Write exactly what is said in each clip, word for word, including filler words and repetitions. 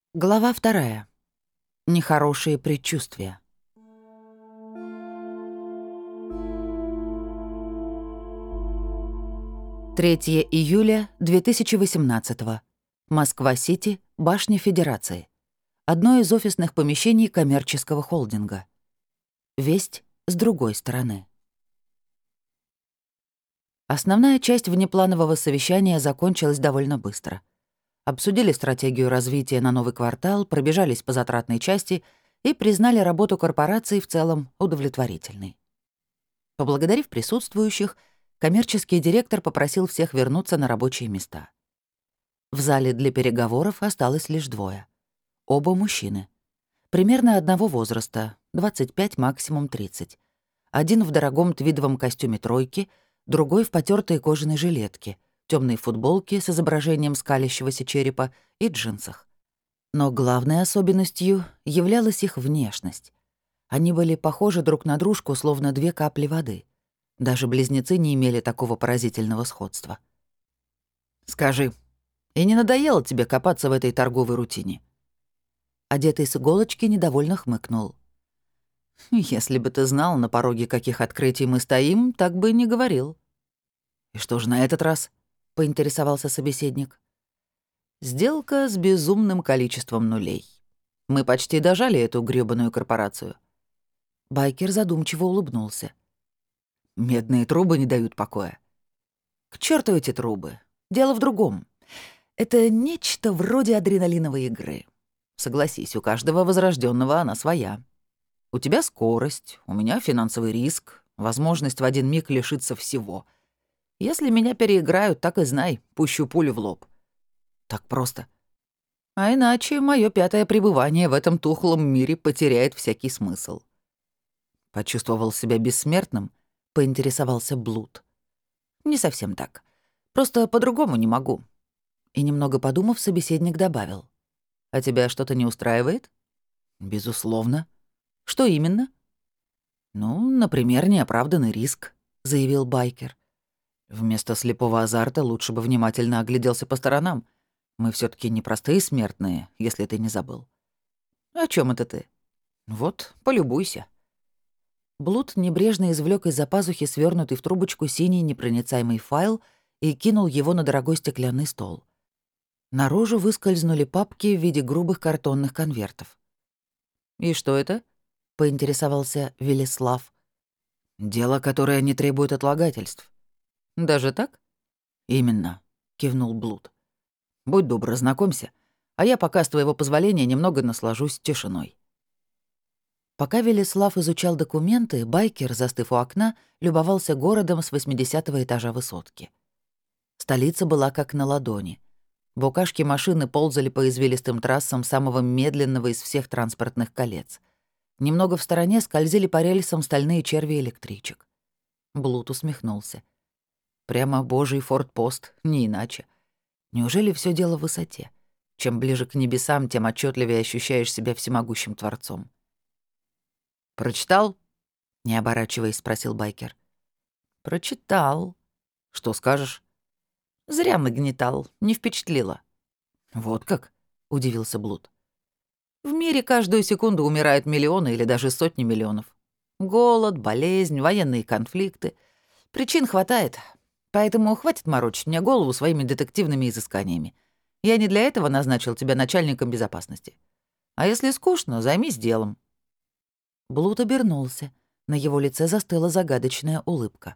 Глава вторая. Нехорошие предчувствия. третьего июля две тысячи восемнадцатого. Москва-Сити, башня Федерации. Одно из офисных помещений коммерческого холдинга. Весть с другой стороны. Основная часть внепланового совещания закончилась довольно быстро. Обсудили стратегию развития на новый квартал, пробежались по затратной части и признали работу корпорации в целом удовлетворительной. Поблагодарив присутствующих, коммерческий директор попросил всех вернуться на рабочие места. В зале для переговоров осталось лишь двое. Оба мужчины. Примерно одного возраста, двадцать пять, максимум тридцать. Один в дорогом твидовом костюме тройки, другой в потёртой кожаной жилетке, темной футболке с изображением скалящегося черепа и джинсах. Но главной особенностью являлась их внешность. Они были похожи друг на дружку, словно две капли воды. Даже близнецы не имели такого поразительного сходства. «Скажи, и не надоело тебе копаться в этой торговой рутине?» Одетый с иголочки недовольно хмыкнул. «Если бы ты знал, на пороге каких открытий мы стоим, так бы и не говорил». «И что же на этот раз?» — поинтересовался собеседник. «Сделка с безумным количеством нулей. Мы почти дожали эту грёбаную корпорацию». Байкер задумчиво улыбнулся. «Медные трубы не дают покоя». «К черту эти трубы. Дело в другом. Это нечто вроде адреналиновой игры. Согласись, у каждого возрожденного она своя. У тебя скорость, у меня финансовый риск, возможность в один миг лишиться всего. Если меня переиграют, так и знай, пущу пулю в лоб. Так просто. А иначе мое пятое пребывание в этом тухлом мире потеряет всякий смысл». Почувствовал себя бессмертным, поинтересовался Блуд. «Не совсем так. Просто по-другому не могу». И немного подумав, собеседник добавил. «А тебя что-то не устраивает?» «Безусловно». «Что именно?» «Ну, например, неоправданный риск», — заявил Байкер. «Вместо слепого азарта лучше бы внимательно огляделся по сторонам. Мы все таки не простые смертные, если ты не забыл». «О чем это ты?» «Вот, полюбуйся». Блуд небрежно извлек из-за пазухи свернутый в трубочку синий непроницаемый файл и кинул его на дорогой стеклянный стол. Наружу выскользнули папки в виде грубых картонных конвертов. «И что это?» — поинтересовался Велеслав. «Дело, которое не требует отлагательств». «Даже так?» «Именно», — кивнул Блуд. «Будь добр, знакомься, а я пока, с твоего позволения, немного наслажусь тишиной». Пока Велеслав изучал документы, Байкер, застыв у окна, любовался городом с восьмидесятого этажа высотки. Столица была как на ладони. Букашки машины ползали по извилистым трассам самого медленного из всех транспортных колец. Немного в стороне скользили по рельсам стальные черви электричек. Блуд усмехнулся. Прямо божий фортпост, не иначе. Неужели все дело в высоте? Чем ближе к небесам, тем отчетливее ощущаешь себя всемогущим творцом. «Прочитал?» — не оборачиваясь, спросил Байкер. «Прочитал. Что скажешь?» «Зря нагнетал, не впечатлило». «Вот как?» — удивился Блуд. «В мире каждую секунду умирают миллионы или даже сотни миллионов. Голод, болезнь, военные конфликты. Причин хватает, поэтому хватит морочить мне голову своими детективными изысканиями. Я не для этого назначил тебя начальником безопасности. А если скучно, займись делом». Блуд обернулся. На его лице застыла загадочная улыбка.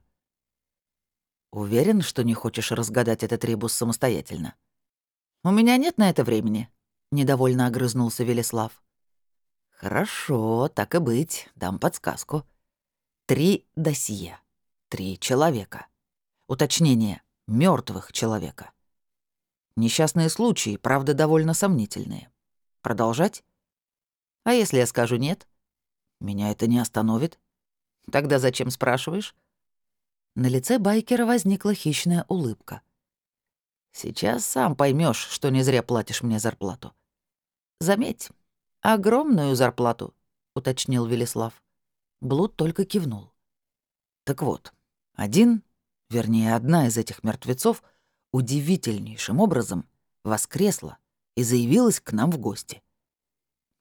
«Уверен, что не хочешь разгадать этот ребус самостоятельно?» «У меня нет на это времени», — недовольно огрызнулся Велеслав. «Хорошо, так и быть, дам подсказку. Три досье. Три человека. Уточнение — мертвых человека. Несчастные случаи, правда, довольно сомнительные. Продолжать? А если я скажу «нет»? Меня это не остановит. Тогда зачем спрашиваешь?» На лице Байкера возникла хищная улыбка. «Сейчас сам поймешь, что не зря платишь мне зарплату». «Заметь, огромную зарплату», — уточнил Велеслав. Блуд только кивнул. «Так вот, один, вернее, одна из этих мертвецов удивительнейшим образом воскресла и заявилась к нам в гости.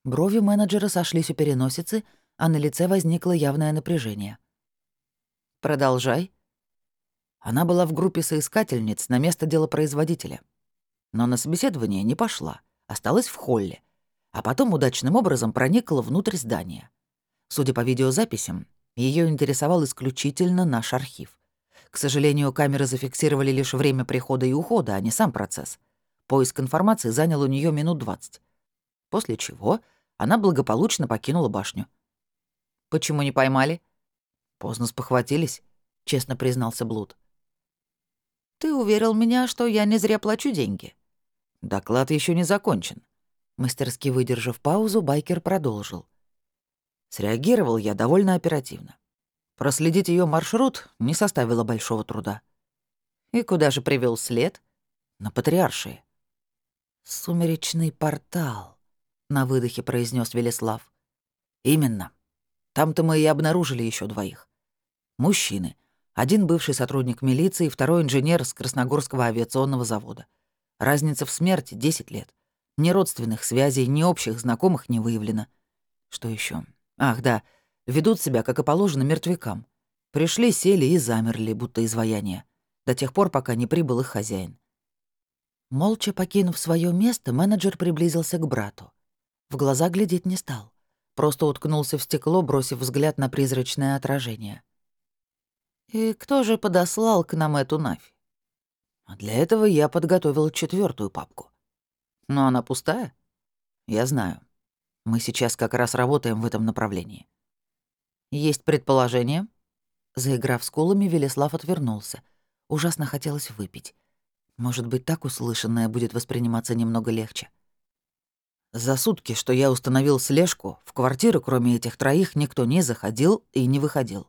Брови менеджера сошлись у переносицы, а на лице возникло явное напряжение. «Продолжай». Она была в группе соискательниц на место делопроизводителя. Но на собеседование не пошла, осталась в холле, а потом удачным образом проникла внутрь здания. Судя по видеозаписям, ее интересовал исключительно наш архив. К сожалению, камеры зафиксировали лишь время прихода и ухода, а не сам процесс. Поиск информации занял у нее минут двадцать. После чего она благополучно покинула башню. «Почему не поймали?» «Поздно спохватились», — честно признался Блуд. «Ты уверил меня, что я не зря плачу деньги». «Доклад еще не закончен». Мастерски выдержав паузу, байкер продолжил. Среагировал я довольно оперативно. Проследить ее маршрут не составило большого труда. И куда же привел след? На Патриаршие. «Сумеречный портал», — на выдохе произнес Велеслав. «Именно. Там-то мы и обнаружили еще двоих. Мужчины. Один бывший сотрудник милиции, второй инженер с Красногорского авиационного завода. Разница в смерти — десять лет. Ни родственных связей, ни общих знакомых не выявлено. Что еще? Ах, да, ведут себя, как и положено, мертвякам. Пришли, сели и замерли, будто изваяния, до тех пор, пока не прибыл их хозяин». Молча покинув свое место, менеджер приблизился к брату. В глаза глядеть не стал. Просто уткнулся в стекло, бросив взгляд на призрачное отражение. «И кто же подослал к нам эту Нафь?» «А для этого я подготовил четвертую папку. Но она пустая? Я знаю. Мы сейчас как раз работаем в этом направлении». «Есть предположение?» Заиграв скулами, Велеслав отвернулся. Ужасно хотелось выпить. Может быть, так услышанное будет восприниматься немного легче. За сутки, что я установил слежку, в квартиру, кроме этих троих, никто не заходил и не выходил.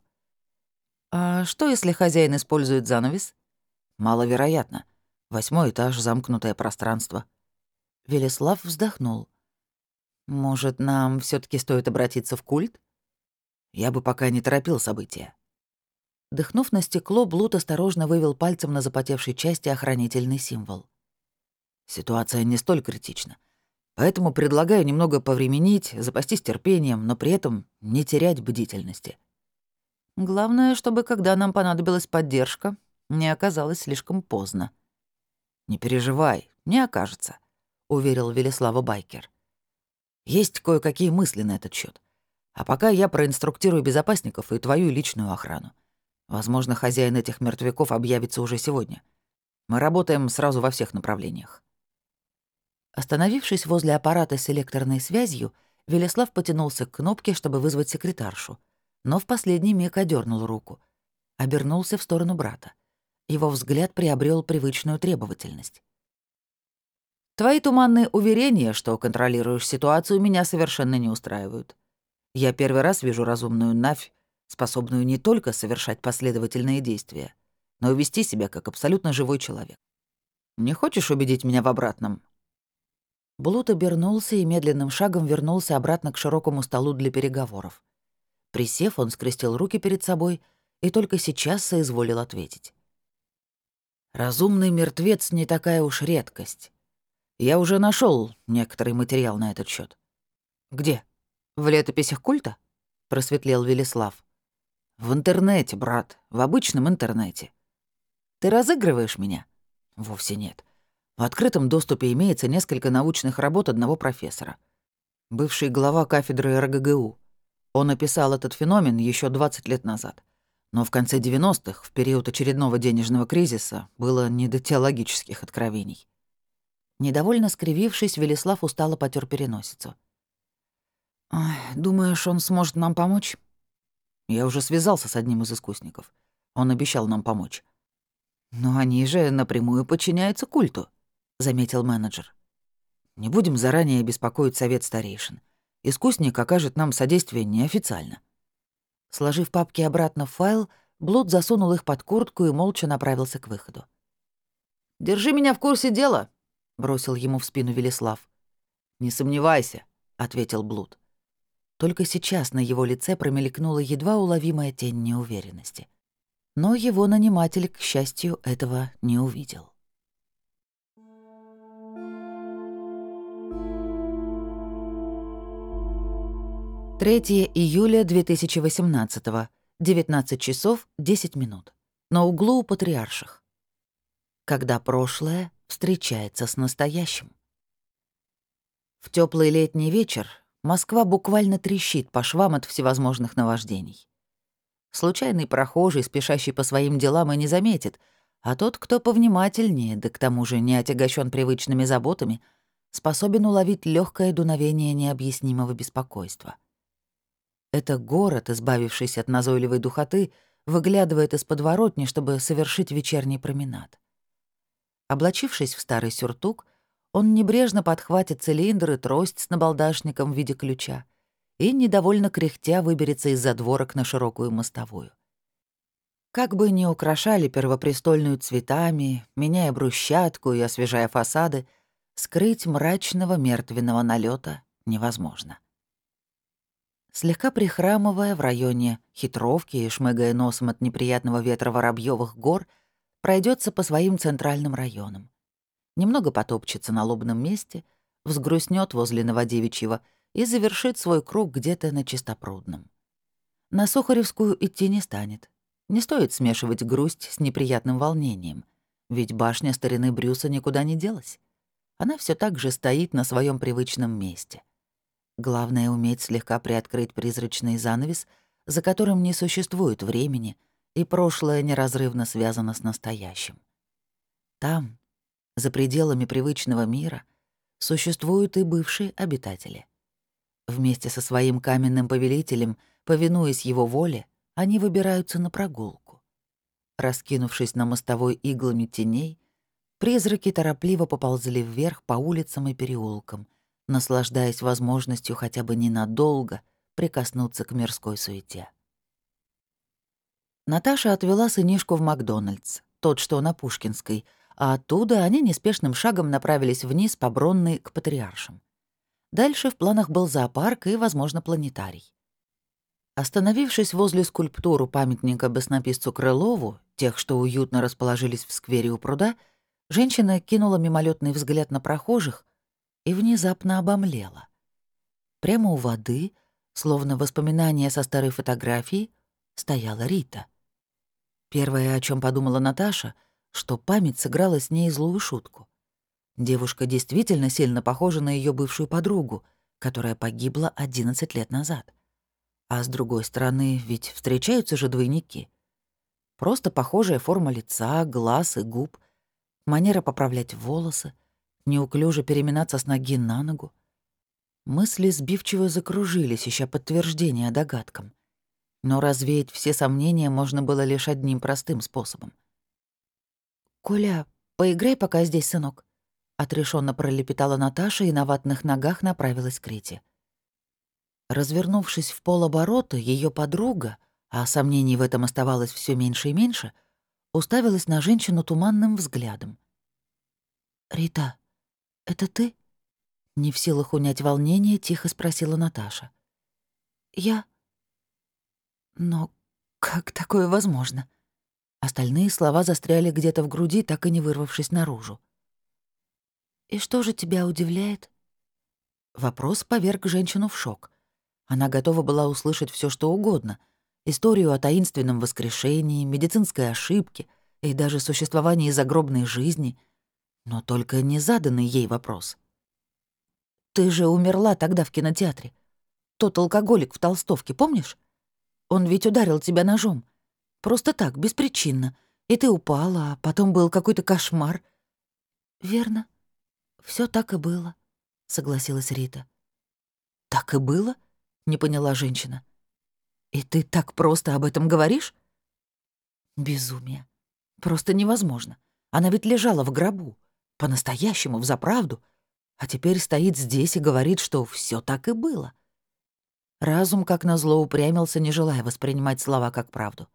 «А что, если хозяин использует занавес?» «Маловероятно. Восьмой этаж, замкнутое пространство». Велеслав вздохнул. «Может, нам все таки стоит обратиться в культ?» Я бы пока не торопил события. Дыхнув на стекло, Блуд осторожно вывел пальцем на запотевшей части охранительный символ. Ситуация не столь критична. Поэтому предлагаю немного повременить, запастись терпением, но при этом не терять бдительности. Главное, чтобы, когда нам понадобилась поддержка, не оказалось слишком поздно. «Не переживай, не окажется», — уверил Велеслава байкер. «Есть кое-какие мысли на этот счет. А пока я проинструктирую безопасников и твою личную охрану. Возможно, хозяин этих мертвяков объявится уже сегодня. Мы работаем сразу во всех направлениях». Остановившись возле аппарата с электорной связью, Велеслав потянулся к кнопке, чтобы вызвать секретаршу, но в последний миг одернул руку. Обернулся в сторону брата. Его взгляд приобрел привычную требовательность. «Твои туманные уверения, что контролируешь ситуацию, меня совершенно не устраивают. Я первый раз вижу разумную Нафь, способную не только совершать последовательные действия, но и вести себя как абсолютно живой человек. Не хочешь убедить меня в обратном?» Блуд обернулся и медленным шагом вернулся обратно к широкому столу для переговоров. Присев, он скрестил руки перед собой и только сейчас соизволил ответить. «Разумный мертвец не такая уж редкость. Я уже нашел некоторый материал на этот счет. «Где? В летописях культа?» — просветлел Велеслав. «В интернете, брат, в обычном интернете. Ты разыгрываешь меня?» «Вовсе нет. В открытом доступе имеется несколько научных работ одного профессора. Бывший глава кафедры эр гэ гэ у. Он описал этот феномен еще двадцать лет назад. Но в конце девяностых, в период очередного денежного кризиса, было не до теологических откровений». Недовольно скривившись, Велеслав устало потер переносицу. «Ой, думаешь, он сможет нам помочь?» «Я уже связался с одним из искусников. Он обещал нам помочь». «Но они же напрямую подчиняются культу», — заметил менеджер. «Не будем заранее беспокоить совет старейшин. Искусник окажет нам содействие неофициально». Сложив папки обратно в файл, Блуд засунул их под куртку и молча направился к выходу. «Держи меня в курсе дела», — бросил ему в спину Велеслав. «Не сомневайся», — ответил Блуд. Только сейчас на его лице промелькнула едва уловимая тень неуверенности. Но его наниматель, к счастью, этого не увидел. третьего июля две тысячи восемнадцатого, девятнадцать часов десять минут. На углу у Патриарших. Когда прошлое встречается с настоящим. В теплый летний вечер Москва буквально трещит по швам от всевозможных наваждений. Случайный прохожий, спешащий по своим делам, и не заметит, а тот, кто повнимательнее, да к тому же не отягощен привычными заботами, способен уловить легкое дуновение необъяснимого беспокойства. Это город, избавившийся от назойливой духоты, выглядывает из подворотни, чтобы совершить вечерний променад. Облачившись в старый сюртук, он небрежно подхватит цилиндр и трость с набалдашником в виде ключа и, недовольно кряхтя, выберется из задворок на широкую мостовую. Как бы ни украшали Первопрестольную цветами, меняя брусчатку и освежая фасады, скрыть мрачного мертвенного налета невозможно. Слегка прихрамывая в районе Хитровки и шмыгая носом от неприятного ветра Воробьёвых гор, пройдется по своим центральным районам. Немного потопчется на лобном месте, взгрустнет возле Новодевичьего и завершит свой круг где-то на Чистопрудном. На Сухаревскую идти не станет. Не стоит смешивать грусть с неприятным волнением, ведь башня старины Брюса никуда не делась. Она все так же стоит на своем привычном месте. Главное — уметь слегка приоткрыть призрачный занавес, за которым не существует времени, и прошлое неразрывно связано с настоящим. Там, за пределами привычного мира, существуют и бывшие обитатели. Вместе со своим каменным повелителем, повинуясь его воле, они выбираются на прогулку. Раскинувшись на мостовой иглами теней, призраки торопливо поползли вверх по улицам и переулкам, наслаждаясь возможностью хотя бы ненадолго прикоснуться к мирской суете. Наташа отвела сынишку в Макдональдс, тот, что на Пушкинской, а оттуда они неспешным шагом направились вниз по Бронной к Патриаршим. Дальше в планах был зоопарк и, возможно, планетарий. Остановившись возле скульптуры памятника баснописцу Крылову, тех, что уютно расположились в сквере у пруда, женщина кинула мимолетный взгляд на прохожих и внезапно обомлела. Прямо у воды, словно воспоминание со старой фотографии, стояла Рита. Первое, о чем подумала Наташа, что память сыграла с ней злую шутку. Девушка действительно сильно похожа на ее бывшую подругу, которая погибла одиннадцать лет назад. А с другой стороны, ведь встречаются же двойники. Просто похожая форма лица, глаз и губ, манера поправлять волосы, неуклюже переминаться с ноги на ногу. Мысли сбивчиво закружились, ища подтверждения догадкам. Но развеять все сомнения можно было лишь одним простым способом. «Коля, поиграй пока здесь, сынок», — отрешенно пролепетала Наташа и на ватных ногах направилась к Рите. Развернувшись в полоборота, ее подруга, а сомнений в этом оставалось все меньше и меньше, уставилась на женщину туманным взглядом. «Рита, это ты?» — не в силах унять волнение, тихо спросила Наташа. «Я? Но как такое возможно?» Остальные слова застряли где-то в груди, так и не вырвавшись наружу. «И что же тебя удивляет?» Вопрос поверг женщину в шок. Она готова была услышать все, что угодно. Историю о таинственном воскрешении, медицинской ошибке и даже существовании загробной жизни. Но только не заданный ей вопрос. «Ты же умерла тогда в кинотеатре. Тот алкоголик в толстовке, помнишь? Он ведь ударил тебя ножом. Просто так, беспричинно. И ты упала, а потом был какой-то кошмар». «Верно. Все так и было», — согласилась Рита. «Так и было?» — не поняла женщина. «И ты так просто об этом говоришь?» Безумие. Просто невозможно. Она ведь лежала в гробу. По-настоящему, взаправду. А теперь стоит здесь и говорит, что все так и было. Разум, как назло, упрямился, не желая воспринимать слова как правду.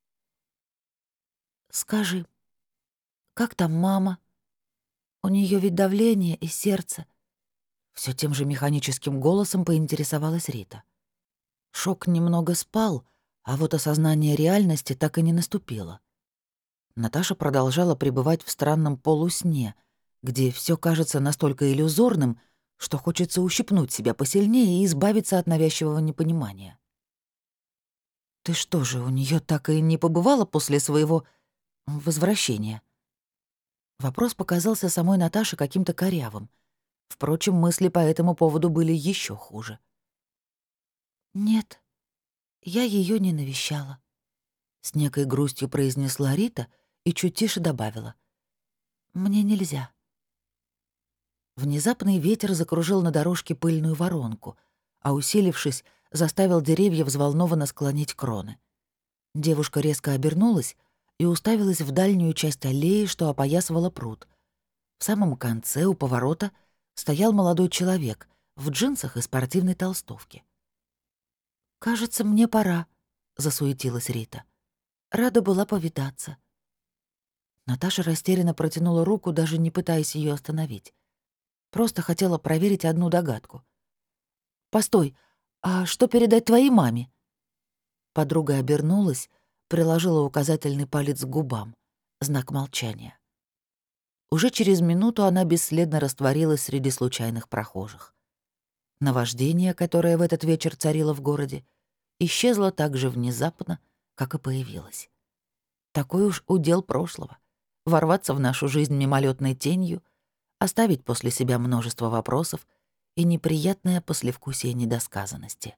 «Скажи, как там мама? У нее ведь давление и сердце». Все тем же механическим голосом поинтересовалась Рита. Шок немного спал, а вот осознание реальности так и не наступило. Наташа продолжала пребывать в странном полусне, где все кажется настолько иллюзорным, что хочется ущипнуть себя посильнее и избавиться от навязчивого непонимания. «Ты что же, у нее так и не побывала после своего возвращения?» Вопрос показался самой Наташе каким-то корявым. Впрочем, мысли по этому поводу были еще хуже. «Нет, я ее не навещала», — с некой грустью произнесла Рита и чуть тише добавила. «Мне нельзя». Внезапный ветер закружил на дорожке пыльную воронку, а, усилившись, заставил деревья взволнованно склонить кроны. Девушка резко обернулась и уставилась в дальнюю часть аллеи, что опоясывала пруд. В самом конце, у поворота, стоял молодой человек в джинсах и спортивной толстовке. «Кажется, мне пора», — засуетилась Рита. «Рада была повидаться». Наташа растерянно протянула руку, даже не пытаясь ее остановить. Просто хотела проверить одну догадку. «Постой, а что передать твоей маме?» Подруга обернулась, приложила указательный палец к губам. Знак молчания. Уже через минуту она бесследно растворилась среди случайных прохожих. Наваждение, которое в этот вечер царило в городе, исчезло так же внезапно, как и появилось. Такой уж удел прошлого — ворваться в нашу жизнь мимолетной тенью, оставить после себя множество вопросов и неприятное послевкусие недосказанности.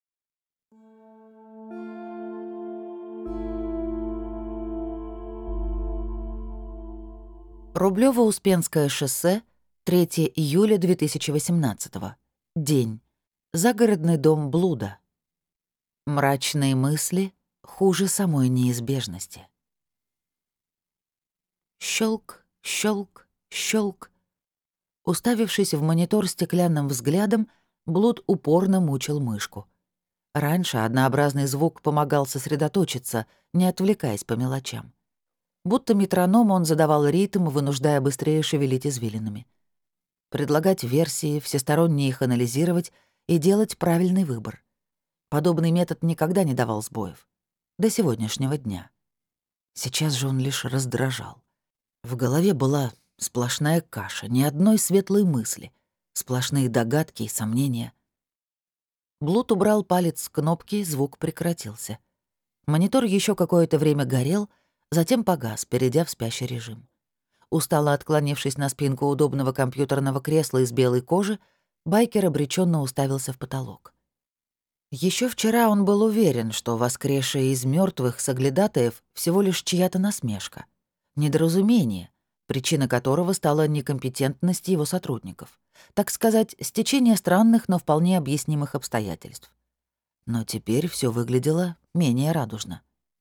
Рублёво-Успенское шоссе, третьего июля две тысячи восемнадцатого. День. Загородный дом Блуда. Мрачные мысли хуже самой неизбежности. Щелк, щелк, щелк. Уставившись в монитор стеклянным взглядом, Блуд упорно мучил мышку. Раньше однообразный звук помогал сосредоточиться, не отвлекаясь по мелочам. Будто метроном он задавал ритм, вынуждая быстрее шевелить извилинами. Предлагать версии, всесторонне их анализировать и делать правильный выбор. Подобный метод никогда не давал сбоев. До сегодняшнего дня. Сейчас же он лишь раздражал. В голове была сплошная каша, ни одной светлой мысли, сплошные догадки и сомнения. Блуд убрал палец с кнопки, звук прекратился. Монитор еще какое-то время горел, затем погас, перейдя в спящий режим. Устало отклонившись на спинку удобного компьютерного кресла из белой кожи, байкер обреченно уставился в потолок. Еще вчера он был уверен, что воскресшие из мертвых соглядатаев всего лишь чья-то насмешка, недоразумение, причина которого стала некомпетентность его сотрудников. Так сказать, стечение странных, но вполне объяснимых обстоятельств. Но теперь все выглядело менее радужно.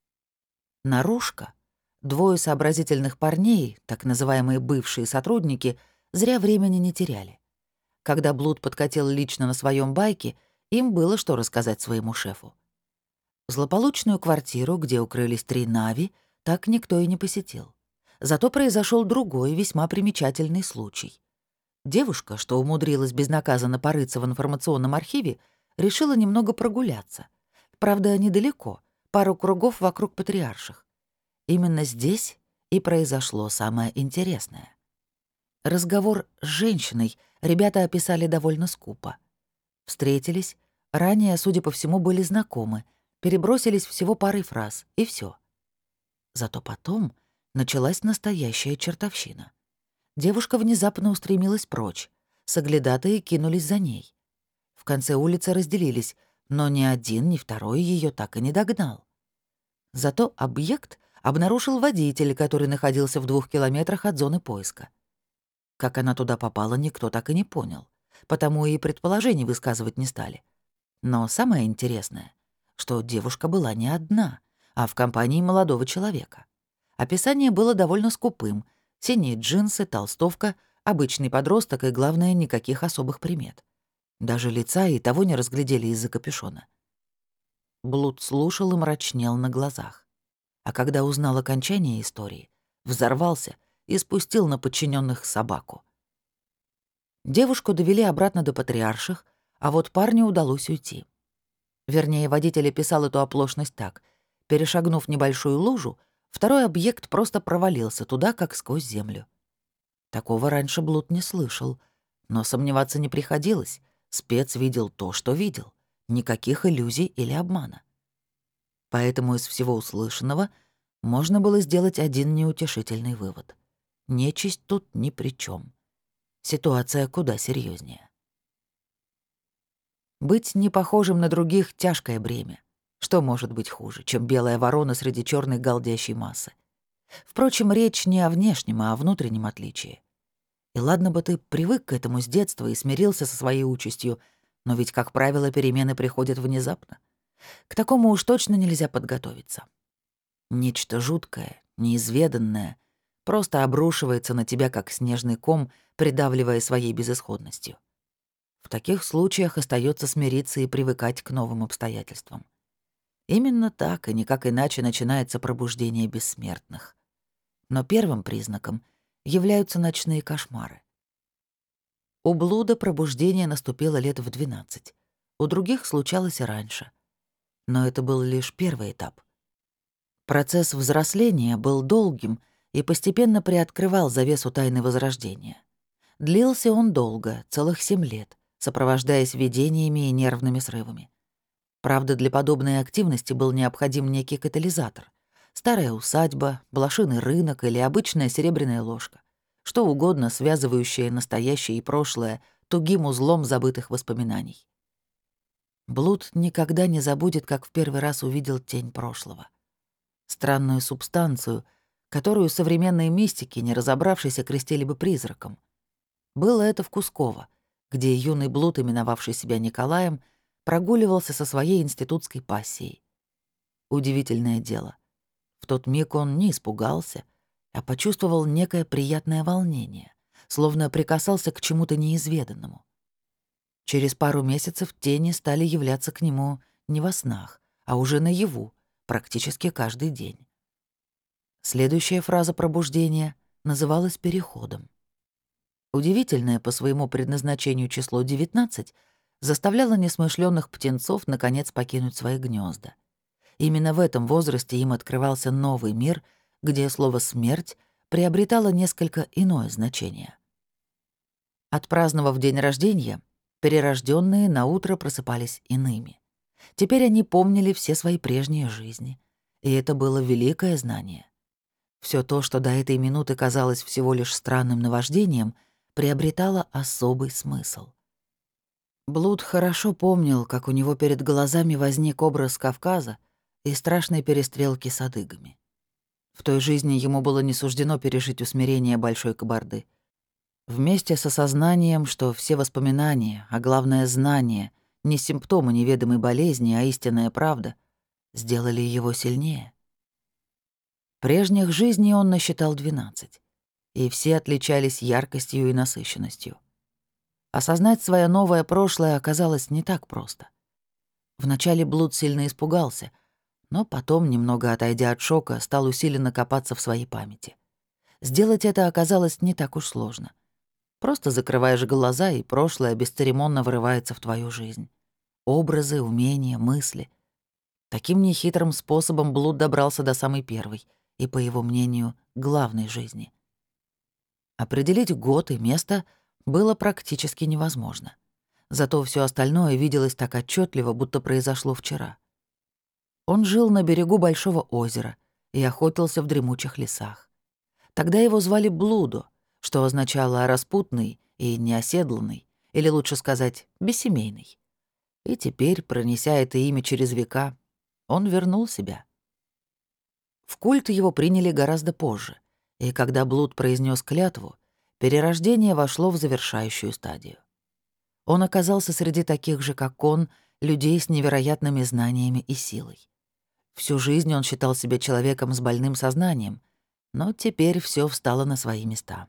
Наружка, двое сообразительных парней, так называемые бывшие сотрудники, зря времени не теряли. Когда Блуд подкатил лично на своем байке, им было что рассказать своему шефу. Злополучную квартиру, где укрылись три Нави, так никто и не посетил. Зато произошел другой, весьма примечательный случай. Девушка, что умудрилась безнаказанно порыться в информационном архиве, решила немного прогуляться. Правда, недалеко, пару кругов вокруг Патриарших. Именно здесь и произошло самое интересное. Разговор с женщиной ребята описали довольно скупо. Встретились, ранее, судя по всему, были знакомы, перебросились всего парой фраз, и все. Зато потом началась настоящая чертовщина. Девушка внезапно устремилась прочь, соглядатые кинулись за ней. В конце улицы разделились, но ни один, ни второй ее так и не догнал. Зато объект обнаружил водитель, который находился в двух километрах от зоны поиска. Как она туда попала, никто так и не понял, потому и предположений высказывать не стали. Но самое интересное, что девушка была не одна, а в компании молодого человека. Описание было довольно скупым: синие джинсы, толстовка, обычный подросток и, главное, никаких особых примет. Даже лица и того не разглядели из-за капюшона. Блуд слушал и мрачнел на глазах. А когда узнал окончание истории, взорвался и спустил на подчиненных собаку. Девушку довели обратно до Патриарших, а вот парню удалось уйти. Вернее, водитель описал эту оплошность так: перешагнув небольшую лужу, второй объект просто провалился туда, как сквозь землю. Такого раньше Блуд не слышал, Но сомневаться не приходилось. Спец видел то, что видел. Никаких иллюзий или обмана. Поэтому из всего услышанного можно было сделать один неутешительный вывод. Нечисть тут ни при чем. Ситуация куда серьезнее. Быть непохожим на других — тяжкое бремя. Что может быть хуже, чем белая ворона среди черной галдящей массы? Впрочем, речь не о внешнем, а о внутреннем отличии. И ладно бы ты привык к этому с детства и смирился со своей участью, но ведь, как правило, перемены приходят внезапно. К такому уж точно нельзя подготовиться. Нечто жуткое, неизведанное, просто обрушивается на тебя, как снежный ком, придавливая своей безысходностью. В таких случаях остается смириться и привыкать к новым обстоятельствам. Именно так и никак иначе начинается пробуждение бессмертных. Но первым признаком являются ночные кошмары. У Блуда пробуждение наступило лет в двенадцать. У других случалось и раньше. Но это был лишь первый этап. Процесс взросления был долгим и постепенно приоткрывал завесу тайны Возрождения. Длился он долго, целых семь лет, сопровождаясь видениями и нервными срывами. Правда, для подобной активности был необходим некий катализатор. Старая усадьба, блошиный рынок или обычная серебряная ложка. Что угодно, связывающее настоящее и прошлое тугим узлом забытых воспоминаний. Блуд никогда не забудет, как в первый раз увидел тень прошлого. Странную субстанцию, которую современные мистики, не разобравшись, окрестили бы призраком. Было это в Кусково, где юный Блуд, именовавший себя Николаем, прогуливался со своей институтской пассией. Удивительное дело. В тот миг он не испугался, а почувствовал некое приятное волнение, словно прикасался к чему-то неизведанному. Через пару месяцев тени стали являться к нему не во снах, а уже наяву, практически каждый день. Следующая фраза пробуждения называлась переходом. Удивительное по своему предназначению число девятнадцать заставляло несмышленных птенцов наконец покинуть свои гнезда. Именно в этом возрасте им открывался новый мир, где слово «смерть» приобретало несколько иное значение. Отпраздновав день рождения, перерожденные наутро просыпались иными. Теперь они помнили все свои прежние жизни, и это было великое знание. Все то, что до этой минуты казалось всего лишь странным наваждением, приобретало особый смысл. Блуд хорошо помнил, как у него перед глазами возник образ Кавказа и страшной перестрелки с адыгами. В той жизни ему было не суждено пережить усмирение Большой Кабарды. Вместе с осознанием, что все воспоминания, а главное знание, не симптомы неведомой болезни, а истинная правда, сделали его сильнее. Прежних жизней он насчитал двенадцать, и все отличались яркостью и насыщенностью. Осознать свое новое прошлое оказалось не так просто. Вначале Блуд сильно испугался, но потом, немного отойдя от шока, стал усиленно копаться в своей памяти. Сделать это оказалось не так уж сложно. Просто закрываешь глаза, и прошлое бесцеремонно вырывается в твою жизнь. Образы, умения, мысли. Таким нехитрым способом Блуд добрался до самой первой и, по его мнению, главной жизни. Определить год и место было практически невозможно. Зато все остальное виделось так отчетливо, будто произошло вчера. Он жил на берегу большого озера и охотился в дремучих лесах. Тогда его звали Блудо, что означало «распутный» и «неоседланный», или лучше сказать «бессемейный». И теперь, пронеся это имя через века, он вернул себя. В культ его приняли гораздо позже, и когда Блуд произнес клятву, перерождение вошло в завершающую стадию. Он оказался среди таких же, как он, людей с невероятными знаниями и силой. Всю жизнь он считал себя человеком с больным сознанием, но теперь все встало на свои места.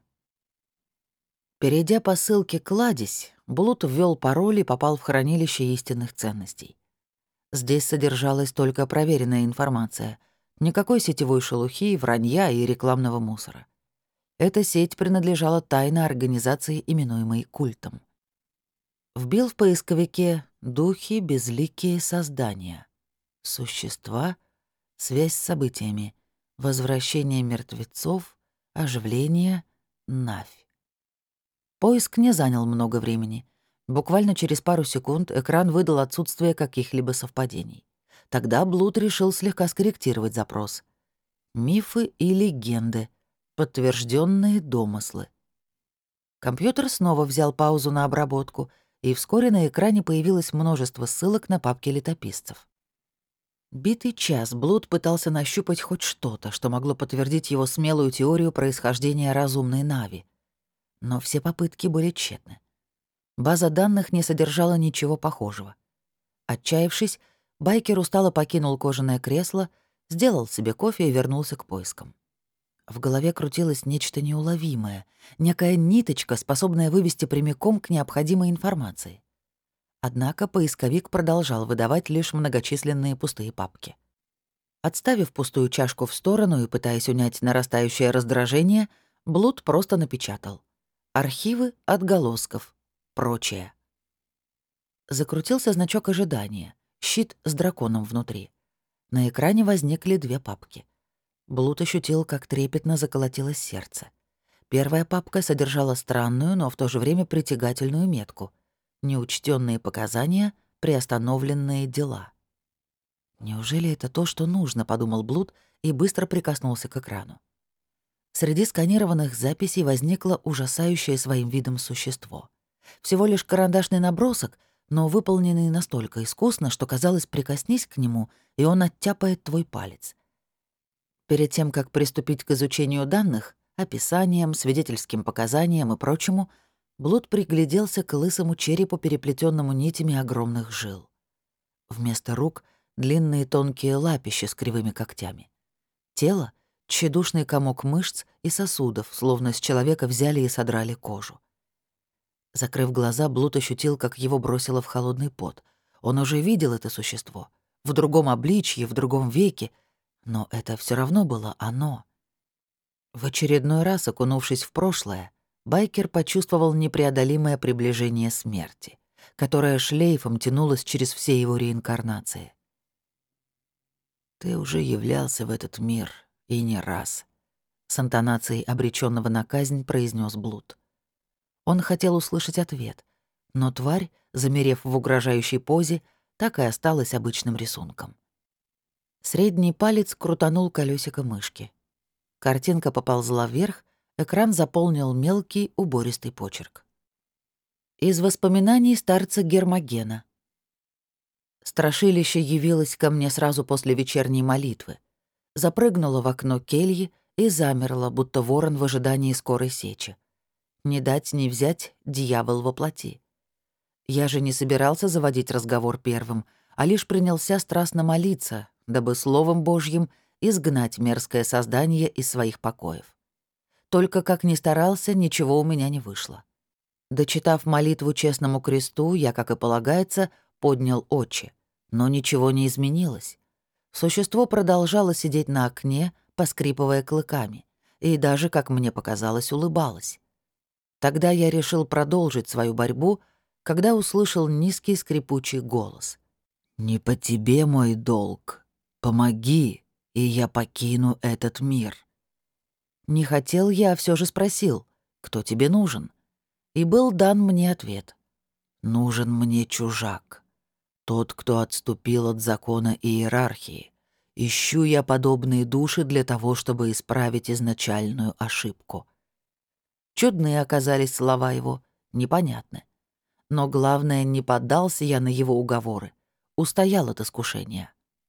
Перейдя по ссылке «Кладезь», Блуд ввел пароль и попал в хранилище истинных ценностей. Здесь содержалась только проверенная информация, никакой сетевой шелухи, вранья и рекламного мусора. Эта сеть принадлежала тайной организации, именуемой «Культом». Вбил в поисковике «Духи, безликие создания», «Существа», «Связь с событиями», «Возвращение мертвецов», «Оживление», «Навь». Поиск не занял много времени. Буквально через пару секунд экран выдал отсутствие каких-либо совпадений. Тогда Блуд решил слегка скорректировать запрос. Мифы и легенды, подтвержденные домыслы. Компьютер снова взял паузу на обработку, и вскоре на экране появилось множество ссылок на папки летописцев. Битый час Блуд пытался нащупать хоть что-то, что могло подтвердить его смелую теорию происхождения разумной Нави. Но все попытки были тщетны. База данных не содержала ничего похожего. Отчаявшись, байкер устало покинул кожаное кресло, сделал себе кофе и вернулся к поискам. В голове крутилось нечто неуловимое, некая ниточка, способная вывести прямиком к необходимой информации. Однако поисковик продолжал выдавать лишь многочисленные пустые папки. Отставив пустую чашку в сторону и пытаясь унять нарастающее раздражение, Блуд просто напечатал: «Архивы отголосков. Прочее». Закрутился значок ожидания, щит с драконом внутри. На экране возникли две папки. Блуд ощутил, как трепетно заколотилось сердце. Первая папка содержала странную, но в то же время притягательную метку: неучтенные показания, приостановленные дела. «Неужели это то, что нужно?» — подумал Блуд и быстро прикоснулся к экрану. Среди сканированных записей возникло ужасающее своим видом существо. Всего лишь карандашный набросок, но выполненный настолько искусно, что казалось, прикоснись к нему, и он оттяпает твой палец. Перед тем, как приступить к изучению данных, описаниям, свидетельским показаниям и прочему, Блуд пригляделся к лысому черепу, переплетенному нитями огромных жил. Вместо рук — длинные тонкие лапища с кривыми когтями. Тело — тщедушный комок мышц и сосудов, словно с человека взяли и содрали кожу. Закрыв глаза, Блуд ощутил, как его бросило в холодный пот. Он уже видел это существо. В другом обличье, в другом веке. Но это все равно было оно. В очередной раз, окунувшись в прошлое, байкер почувствовал непреодолимое приближение смерти, которое шлейфом тянулось через все его реинкарнации. «Ты уже являлся в этот мир, и не раз», — с интонацией обречённого на казнь произнес Блуд. Он хотел услышать ответ, но тварь, замерев в угрожающей позе, так и осталась обычным рисунком. Средний палец крутанул колёсико мышки. Картинка поползла вверх, экран заполнил мелкий убористый почерк. Из воспоминаний старца Гермогена. Страшилище явилось ко мне сразу после вечерней молитвы. Запрыгнуло в окно кельи и замерло, будто ворон в ожидании скорой сечи. Не дать не взять дьявол во плоти. Я же не собирался заводить разговор первым, а лишь принялся страстно молиться, дабы Словом Божьим изгнать мерзкое создание из своих покоев. Только как ни старался, ничего у меня не вышло. Дочитав молитву честному кресту, я, как и полагается, поднял очи, но ничего не изменилось. Существо продолжало сидеть на окне, поскрипывая клыками, и даже, как мне показалось, улыбалось. Тогда я решил продолжить свою борьбу, когда услышал низкий скрипучий голос. «Не по тебе мой долг. Помоги, и я покину этот мир». Не хотел я, а всё же спросил: «Кто тебе нужен?» И был дан мне ответ: «Нужен мне чужак. Тот, кто отступил от закона и иерархии. Ищу я подобные души для того, чтобы исправить изначальную ошибку». Чудные оказались слова его, непонятны. Но главное, не поддался я на его уговоры, устоял от искушения.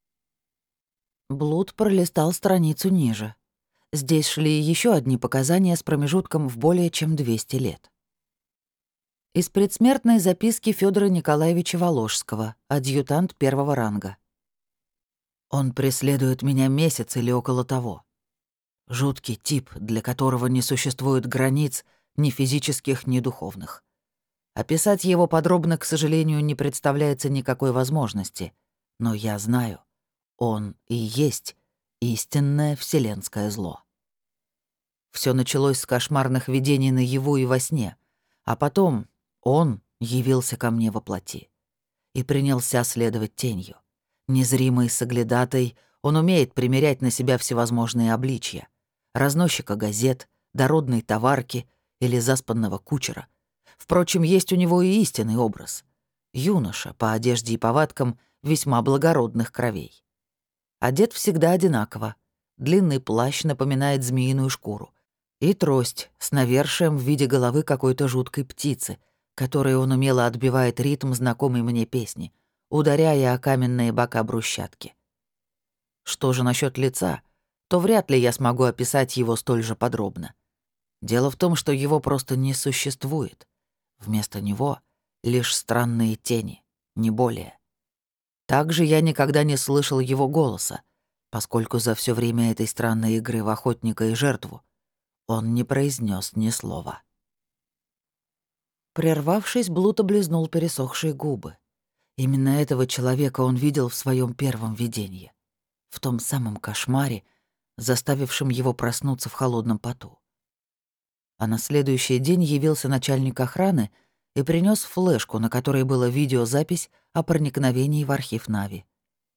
Блуд пролистал страницу ниже. Здесь шли еще одни показания с промежутком в более чем двести лет. Из предсмертной записки Федора Николаевича Воложского, адъютант первого ранга. «Он преследует меня месяц или около того. Жуткий тип, для которого не существует границ ни физических, ни духовных. Описать его подробно, к сожалению, не представляется никакой возможности, но я знаю, он и есть истинное вселенское зло. Все началось с кошмарных видений наяву и во сне, а потом он явился ко мне во плоти и принялся следовать тенью. Незримый соглядатай, он умеет примерять на себя всевозможные обличья: разносчика газет, дородной товарки или заспанного кучера, Впрочем, есть у него и истинный образ. Юноша, по одежде и повадкам, весьма благородных кровей. Одет всегда одинаково. Длинный плащ напоминает змеиную шкуру. И трость с навершием в виде головы какой-то жуткой птицы, которой он умело отбивает ритм знакомой мне песни, ударяя о каменные бока брусчатки. Что же насчет лица, то вряд ли я смогу описать его столь же подробно. Дело в том, что его просто не существует. Вместо него лишь странные тени, не более. Также я никогда не слышал его голоса, поскольку за все время этой странной игры в охотника и жертву он не произнес ни слова. Прервавшись, Блуд облизнул пересохшие губы. Именно этого человека он видел в своем первом видении. В том самом кошмаре, заставившем его проснуться в холодном поту. А на следующий день явился начальник охраны и принес флешку, на которой была видеозапись о проникновении в архив Нави.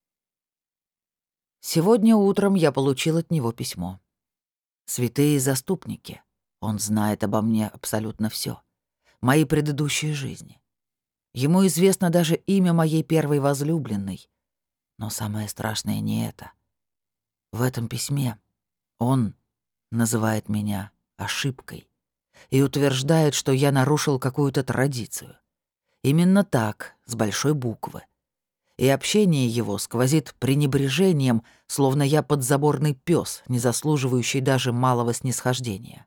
Сегодня утром я получил от него письмо. Святые заступники. Он знает обо мне абсолютно все. Мои предыдущие жизни. Ему известно даже имя моей первой возлюбленной. Но самое страшное не это. В этом письме он называет меня ошибкой и утверждает, что я нарушил какую-то традицию. Именно так, с большой буквы. И общение его сквозит пренебрежением, словно я подзаборный пес, не заслуживающий даже малого снисхождения.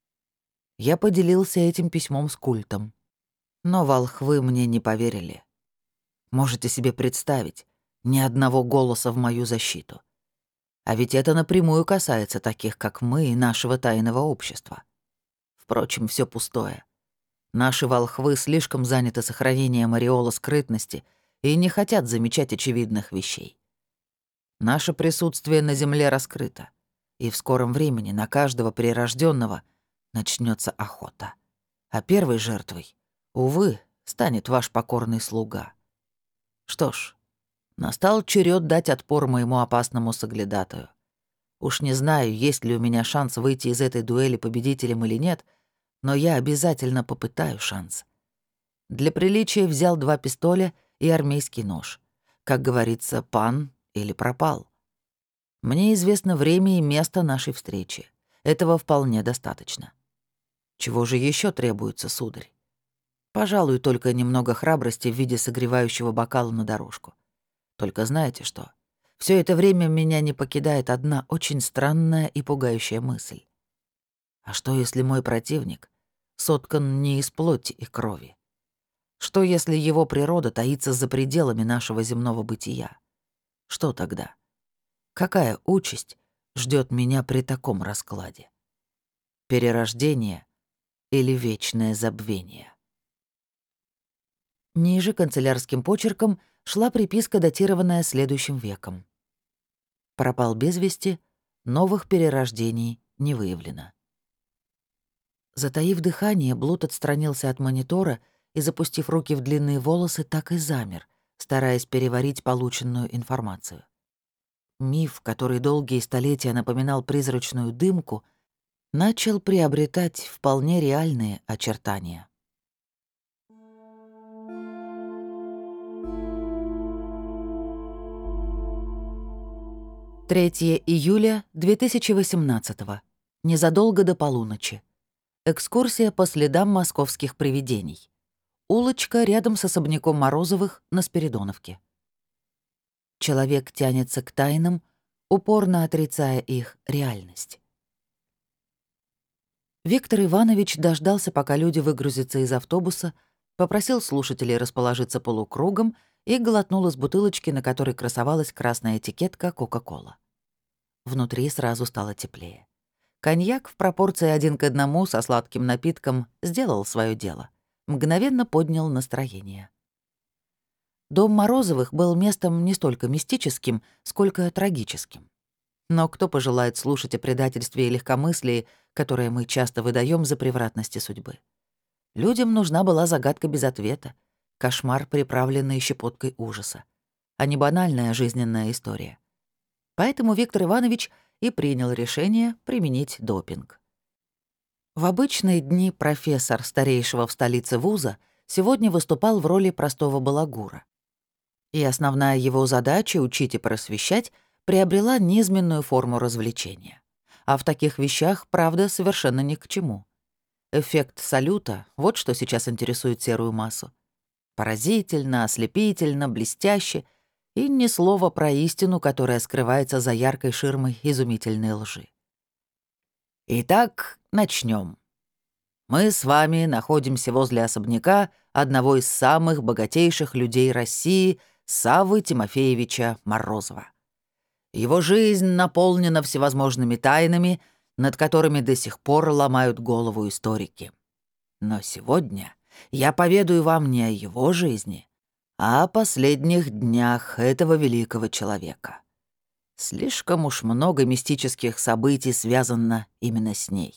Я поделился этим письмом с культом. Но волхвы мне не поверили. Можете себе представить, ни одного голоса в мою защиту. А ведь это напрямую касается таких, как мы, и нашего тайного общества. Впрочем, все пустое. Наши волхвы слишком заняты сохранением ореола скрытности и не хотят замечать очевидных вещей. Наше присутствие на Земле раскрыто, и в скором времени на каждого прирожденного начнется охота. А первой жертвой, увы, станет ваш покорный слуга. Что ж, настал черед дать отпор моему опасному соглядатаю. Уж не знаю, есть ли у меня шанс выйти из этой дуэли победителем или нет, но я обязательно попытаю шанс. Для приличия взял два пистоля и армейский нож. Как говорится, пан или пропал. Мне известно время и место нашей встречи. Этого вполне достаточно. Чего же еще требуется, сударь? Пожалуй, только немного храбрости в виде согревающего бокала на дорожку. Только знаете что? Все это время меня не покидает одна очень странная и пугающая мысль. А что, если мой противник соткан не из плоти и крови? Что, если его природа таится за пределами нашего земного бытия? Что тогда? Какая участь ждет меня при таком раскладе? Перерождение или вечное забвение? Ниже канцелярским почерком шла приписка, датированная следующим веком. Пропал без вести, новых перерождений не выявлено. Затаив дыхание, Блуд отстранился от монитора и, запустив руки в длинные волосы, так и замер, стараясь переварить полученную информацию. Миф, который долгие столетия напоминал призрачную дымку, начал приобретать вполне реальные очертания. третьего июля две тысячи восемнадцатого. Незадолго до полуночи. Экскурсия по следам московских привидений. Улочка рядом с особняком Морозовых на Спиридоновке. Человек тянется к тайнам, упорно отрицая их реальность. Виктор Иванович дождался, пока люди выгрузятся из автобуса, попросил слушателей расположиться полукругом и глотнул из бутылочки, на которой красовалась красная этикетка «Кока-кола». Внутри сразу стало теплее. Коньяк в пропорции один к одному со сладким напитком сделал свое дело. Мгновенно поднял настроение. Дом Морозовых был местом не столько мистическим, сколько трагическим. Но кто пожелает слушать о предательстве и легкомыслии, которое мы часто выдаем за превратности судьбы? Людям нужна была загадка без ответа, кошмар, приправленный щепоткой ужаса, а не банальная жизненная история. Поэтому Виктор Иванович и принял решение применить допинг. В обычные дни профессор старейшего в столице вуза сегодня выступал в роли простого балагура. И основная его задача — учить и просвещать — приобрела низменную форму развлечения. А в таких вещах правда совершенно ни к чему. Эффект салюта — вот что сейчас интересует серую массу. Поразительно, ослепительно, блестяще — и ни слова про истину, которая скрывается за яркой ширмой изумительной лжи. Итак, начнем. Мы с вами находимся возле особняка одного из самых богатейших людей России, Саввы Тимофеевича Морозова. Его жизнь наполнена всевозможными тайнами, над которыми до сих пор ломают голову историки. Но сегодня я поведаю вам не о его жизни, а о последних днях этого великого человека. Слишком уж много мистических событий связано именно с ней.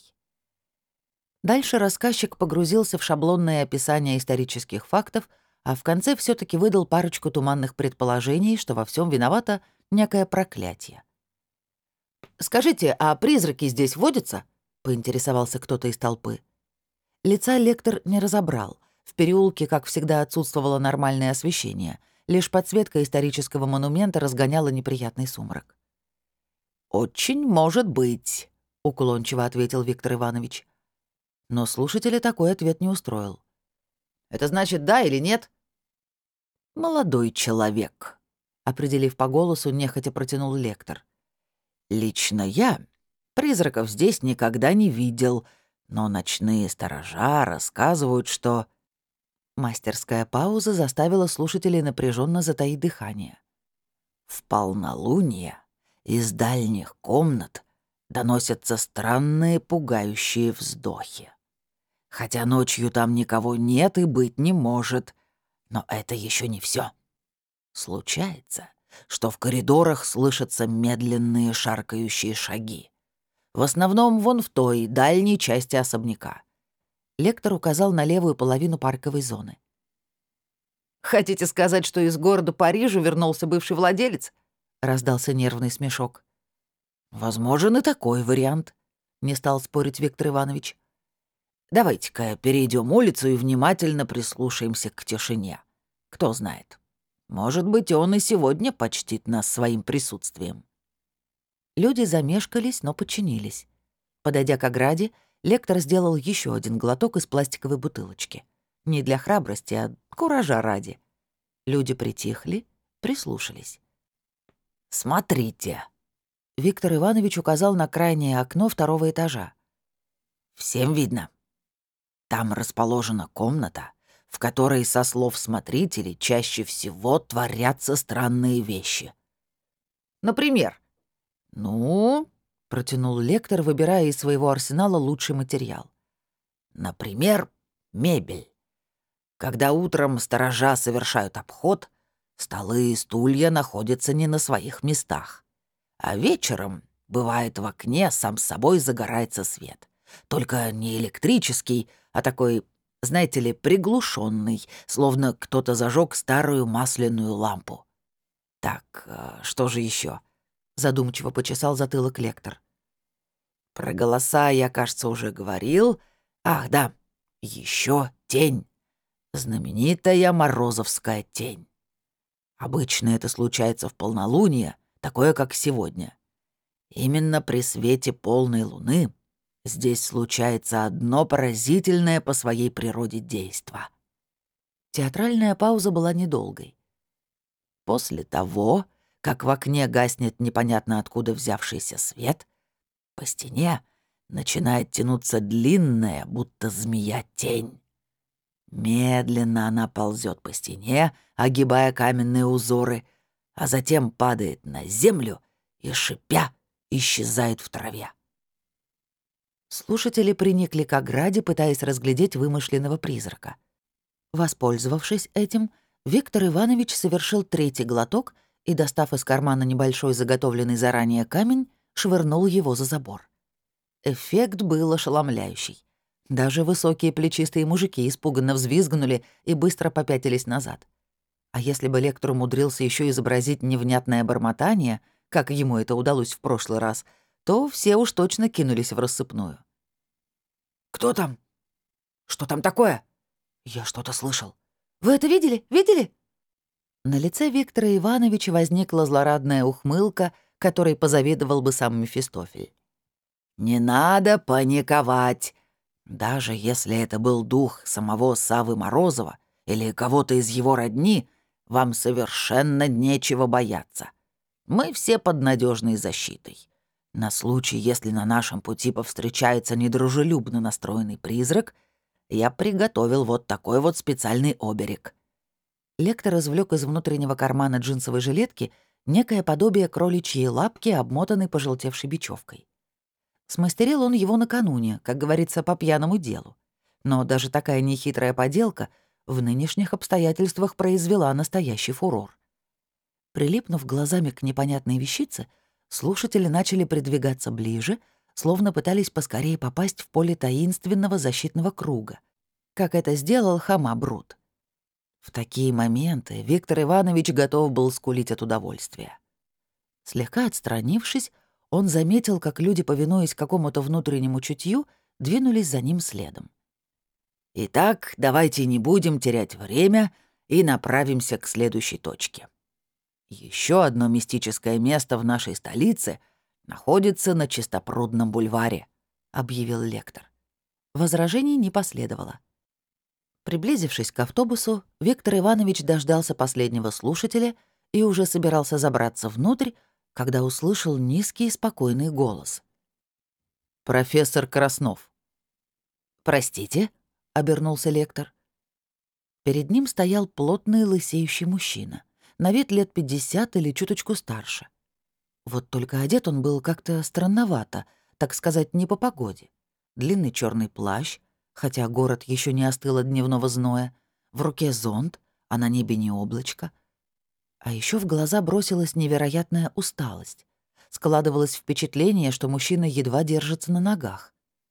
Дальше рассказчик погрузился в шаблонное описание исторических фактов, а в конце все таки выдал парочку туманных предположений, что во всем виновато некое проклятие. «Скажите, а призраки здесь водятся?» — поинтересовался кто-то из толпы. Лица лектор не разобрал. В переулке, как всегда, отсутствовало нормальное освещение. Лишь подсветка исторического монумента разгоняла неприятный сумрак. «Очень может быть», — уклончиво ответил Виктор Иванович. Но слушателя такой ответ не устроил. «Это значит, да или нет?» «Молодой человек», — определив по голосу, нехотя протянул лектор. «Лично я призраков здесь никогда не видел, но ночные сторожа рассказывают, что...» Мастерская пауза заставила слушателей напряженно затаить дыхание. «В полнолуние из дальних комнат доносятся странные пугающие вздохи. Хотя ночью там никого нет и быть не может. Но это еще не все. Случается, что в коридорах слышатся медленные шаркающие шаги. В основном вон в той дальней части особняка». Лектор указал на левую половину парковой зоны. «Хотите сказать, что из города Парижа вернулся бывший владелец?» — раздался нервный смешок. «Возможен и такой вариант», — не стал спорить Виктор Иванович. «Давайте-ка перейдем улицу и внимательно прислушаемся к тишине. Кто знает, может быть, он и сегодня почтит нас своим присутствием». Люди замешкались, но подчинились. Подойдя к ограде, лектор сделал еще один глоток из пластиковой бутылочки. Не для храбрости, а куража ради. Люди притихли, прислушались. «Смотрите», — Виктор Иванович указал на крайнее окно второго этажа. «Всем видно. Там расположена комната, в которой, со слов смотрителей, чаще всего творятся странные вещи». «Например?» «Ну...» — протянул лектор, выбирая из своего арсенала лучший материал. «Например, мебель. Когда утром сторожа совершают обход, столы и стулья находятся не на своих местах. А вечером, бывает, в окне сам собой загорается свет. Только не электрический, а такой, знаете ли, приглушенный, словно кто-то зажег старую масляную лампу. Так, а что же еще? Задумчиво почесал затылок лектор. Про голоса я, кажется, уже говорил. Ах, да, еще тень. Знаменитая Морозовская тень. Обычно это случается в полнолуние, такое, как сегодня. Именно при свете полной луны здесь случается одно поразительное по своей природе действо. Театральная пауза была недолгой. После того, как в окне гаснет непонятно откуда взявшийся свет, по стене начинает тянуться длинная, будто змея, тень. Медленно она ползет по стене, огибая каменные узоры, а затем падает на землю и, шипя, исчезает в траве. Слушатели приникли к ограде, пытаясь разглядеть вымышленного призрака. Воспользовавшись этим, Виктор Иванович совершил третий глоток и, достав из кармана небольшой заготовленный заранее камень, швырнул его за забор. Эффект был ошеломляющий. Даже высокие плечистые мужики испуганно взвизгнули и быстро попятились назад. А если бы лектор умудрился еще изобразить невнятное бормотание, как ему это удалось в прошлый раз, то все уж точно кинулись в рассыпную. «Кто там? Что там такое? Я что-то слышал. Вы это видели? Видели?» На лице Виктора Ивановича возникла злорадная ухмылка, которой позавидовал бы сам Мефистофель. «Не надо паниковать. Даже если это был дух самого Саввы Морозова или кого-то из его родни, вам совершенно нечего бояться. Мы все под надежной защитой. На случай, если на нашем пути повстречается недружелюбно настроенный призрак, я приготовил вот такой вот специальный оберег». Лектор извлек из внутреннего кармана джинсовой жилетки некое подобие кроличьей лапки, обмотанной пожелтевшей бечевкой. Смастерил он его накануне, как говорится, по пьяному делу. Но даже такая нехитрая поделка в нынешних обстоятельствах произвела настоящий фурор. Прилипнув глазами к непонятной вещице, слушатели начали придвигаться ближе, словно пытались поскорее попасть в поле таинственного защитного круга, как это сделал Хама Брут. В такие моменты Виктор Иванович готов был скулить от удовольствия. Слегка отстранившись, он заметил, как люди, повинуясь какому-то внутреннему чутью, двинулись за ним следом. «Итак, давайте не будем терять время и направимся к следующей точке. Еще одно мистическое место в нашей столице находится на Чистопрудном бульваре», — объявил лектор. Возражений не последовало. Приблизившись к автобусу, Виктор Иванович дождался последнего слушателя и уже собирался забраться внутрь, когда услышал низкий и спокойный голос. «Профессор Краснов». «Простите?» — обернулся лектор. Перед ним стоял плотный лысеющий мужчина, на вид лет пятьдесят или чуточку старше. Вот только одет он был как-то странновато, так сказать, не по погоде. Длинный черный плащ, хотя город еще не остыл от дневного зноя, в руке зонт, а на небе не облачко. А еще в глаза бросилась невероятная усталость. Складывалось впечатление, что мужчина едва держится на ногах.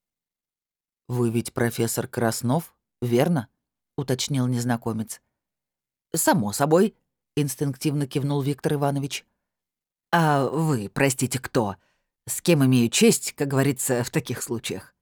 «Вы ведь профессор Краснов, верно?» — уточнил незнакомец. «Само собой», — инстинктивно кивнул Виктор Иванович. «А вы, простите, кто? С кем имею честь, как говорится, в таких случаях?»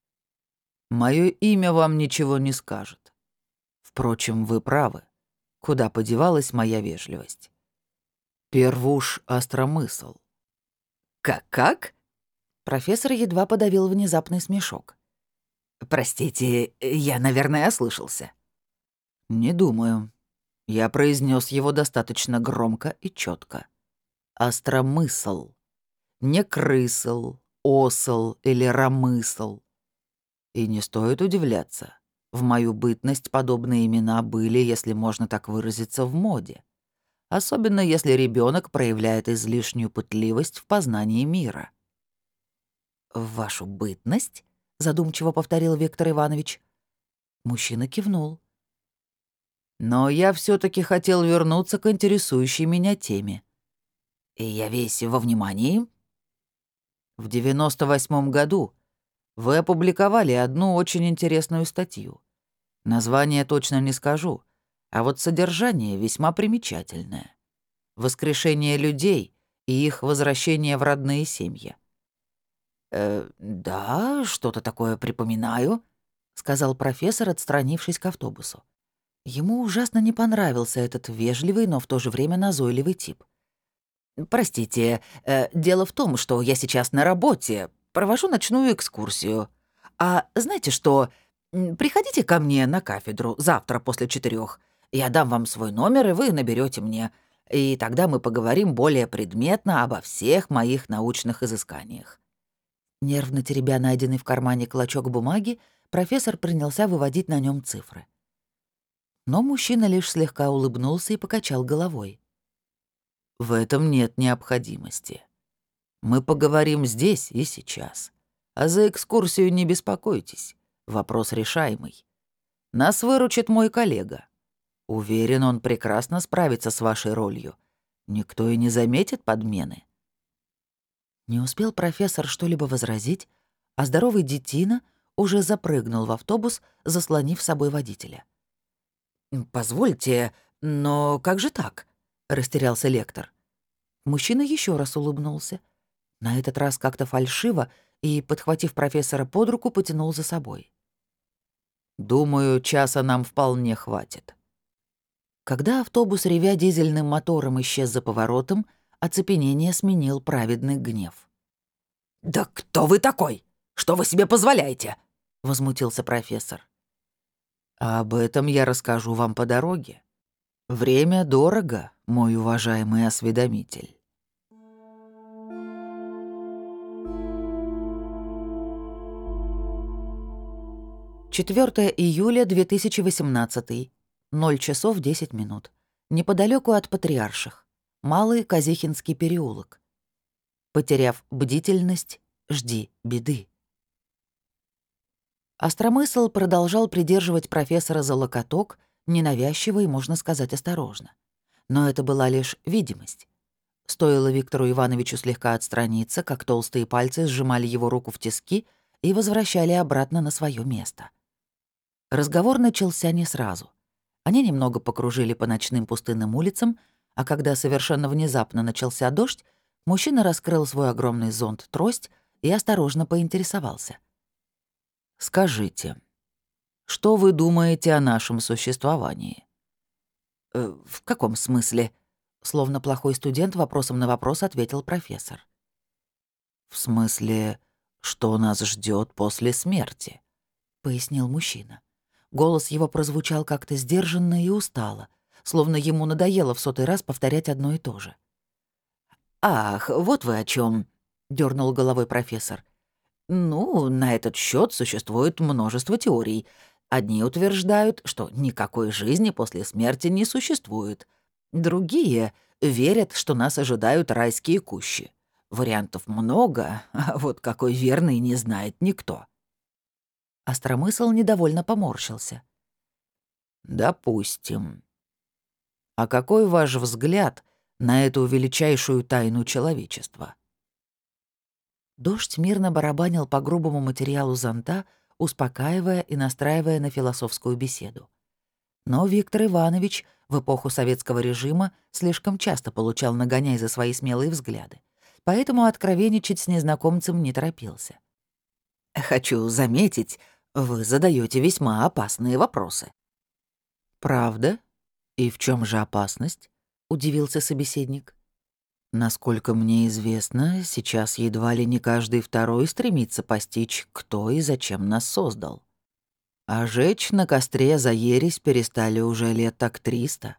«Моё имя вам ничего не скажет. Впрочем, вы правы. Куда подевалась моя вежливость? Первуш остромысл». «Как-как?» Профессор едва подавил внезапный смешок. «Простите, я, наверное, ослышался». «Не думаю. Я произнес его достаточно громко и четко. Остромысл. Не крысл, осл или ромысл. И не стоит удивляться. В мою бытность подобные имена были, если можно так выразиться, в моде. Особенно если ребенок проявляет излишнюю пытливость в познании мира». «В вашу бытность?» — задумчиво повторил Виктор Иванович. Мужчина кивнул. «Но я все таки хотел вернуться к интересующей меня теме. И я весь во внимании. В девяносто восьмом году вы опубликовали одну очень интересную статью. Название точно не скажу, а вот содержание весьма примечательное. Воскрешение людей и их возвращение в родные семьи». «Э, да, что-то такое припоминаю», — сказал профессор, отстранившись к автобусу. Ему ужасно не понравился этот вежливый, но в то же время назойливый тип. «Простите, э, дело в том, что я сейчас на работе, провожу ночную экскурсию. А знаете что, м, приходите ко мне на кафедру завтра после четырех. Я дам вам свой номер, и вы наберете мне. И тогда мы поговорим более предметно обо всех моих научных изысканиях». Нервно теребя найденный в кармане клочок бумаги, профессор принялся выводить на нем цифры. Но мужчина лишь слегка улыбнулся и покачал головой. «В этом нет необходимости. Мы поговорим здесь и сейчас. А за экскурсию не беспокойтесь. Вопрос решаемый. Нас выручит мой коллега. Уверен, он прекрасно справится с вашей ролью. Никто и не заметит подмены». Не успел профессор что-либо возразить, а здоровый детина уже запрыгнул в автобус, заслонив собой водителя. «Позвольте, но как же так?» — растерялся лектор. Мужчина еще раз улыбнулся. На этот раз как-то фальшиво и, подхватив профессора под руку, потянул за собой. Думаю, часа нам вполне хватит». Когда автобус, ревя дизельным мотором, исчез за поворотом, оцепенение сменил праведный гнев. «Да кто вы такой? Что вы себе позволяете?» — возмутился профессор. «А об этом я расскажу вам по дороге. Время дорого, мой уважаемый осведомитель». четвёртого июля две тысячи восемнадцатый. ноль часов десять минут. Неподалеку от Патриарших. Малый Казихинский переулок. Потеряв бдительность, жди беды. Остромысл продолжал придерживать профессора за локоток, ненавязчиво и, можно сказать, осторожно. Но это была лишь видимость. Стоило Виктору Ивановичу слегка отстраниться, как толстые пальцы сжимали его руку в тиски и возвращали обратно на свое место. Разговор начался не сразу. Они немного покружили по ночным пустынным улицам, а когда совершенно внезапно начался дождь, мужчина раскрыл свой огромный зонт-трость и осторожно поинтересовался. «Скажите, что вы думаете о нашем существовании?» «Э, «В каком смысле?» — словно плохой студент вопросом на вопрос ответил профессор. «В смысле, что нас ждет после смерти?» — пояснил мужчина. Голос его прозвучал как-то сдержанно и устало, словно ему надоело в сотый раз повторять одно и то же. «Ах, вот вы о чем, дернул головой профессор. «Ну, на этот счет существует множество теорий. Одни утверждают, что никакой жизни после смерти не существует. Другие верят, что нас ожидают райские кущи. Вариантов много, а вот какой верный не знает никто». Остромысл недовольно поморщился. «Допустим. А какой ваш взгляд на эту величайшую тайну человечества?» Дождь мирно барабанил по грубому материалу зонта, успокаивая и настраивая на философскую беседу. Но Виктор Иванович в эпоху советского режима слишком часто получал нагоняй за свои смелые взгляды, поэтому откровенничать с незнакомцем не торопился. «Хочу заметить, вы задаете весьма опасные вопросы». «Правда? И в чем же опасность?» — удивился собеседник. «Насколько мне известно, сейчас едва ли не каждый второй стремится постичь, кто и зачем нас создал. А жечь на костре за ересь перестали уже лет так триста».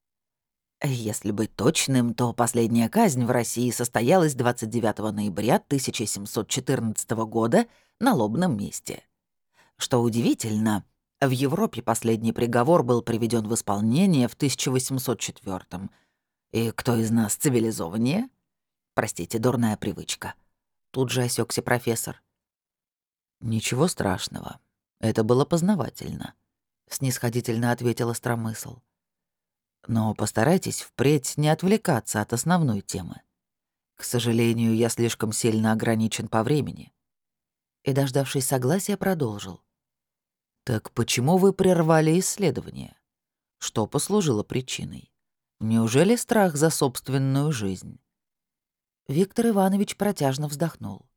Если быть точным, то последняя казнь в России состоялась двадцать девятого ноября тысяча семьсот четырнадцатого года на Лобном месте. Что удивительно, в Европе последний приговор был приведен в исполнение в тысяча восемьсот четвёртом. И кто из нас цивилизованнее? Простите, дурная привычка. Тут же осекся профессор. «Ничего страшного. Это было познавательно», — снисходительно ответил Остромысл. «Но постарайтесь впредь не отвлекаться от основной темы. К сожалению, я слишком сильно ограничен по времени». И, дождавшись согласия, продолжил. «Так почему вы прервали исследование? Что послужило причиной? Неужели страх за собственную жизнь?» Виктор Иванович протяжно вздохнул.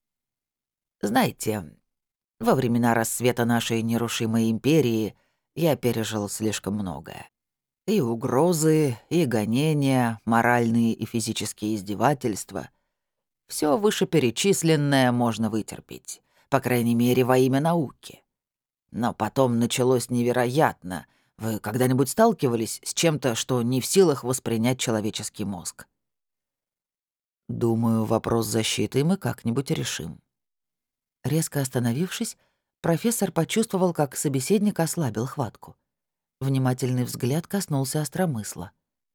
«Знаете, во времена расцвета нашей нерушимой империи я пережил слишком многое. И угрозы, и гонения, моральные и физические издевательства. Все вышеперечисленное можно вытерпеть, по крайней мере, во имя науки. Но потом началось невероятно. Вы когда-нибудь сталкивались с чем-то, что не в силах воспринять человеческий мозг?» «Думаю, вопрос защиты мы как-нибудь решим». Резко остановившись, профессор почувствовал, как собеседник ослабил хватку. Внимательный взгляд коснулся остромысла.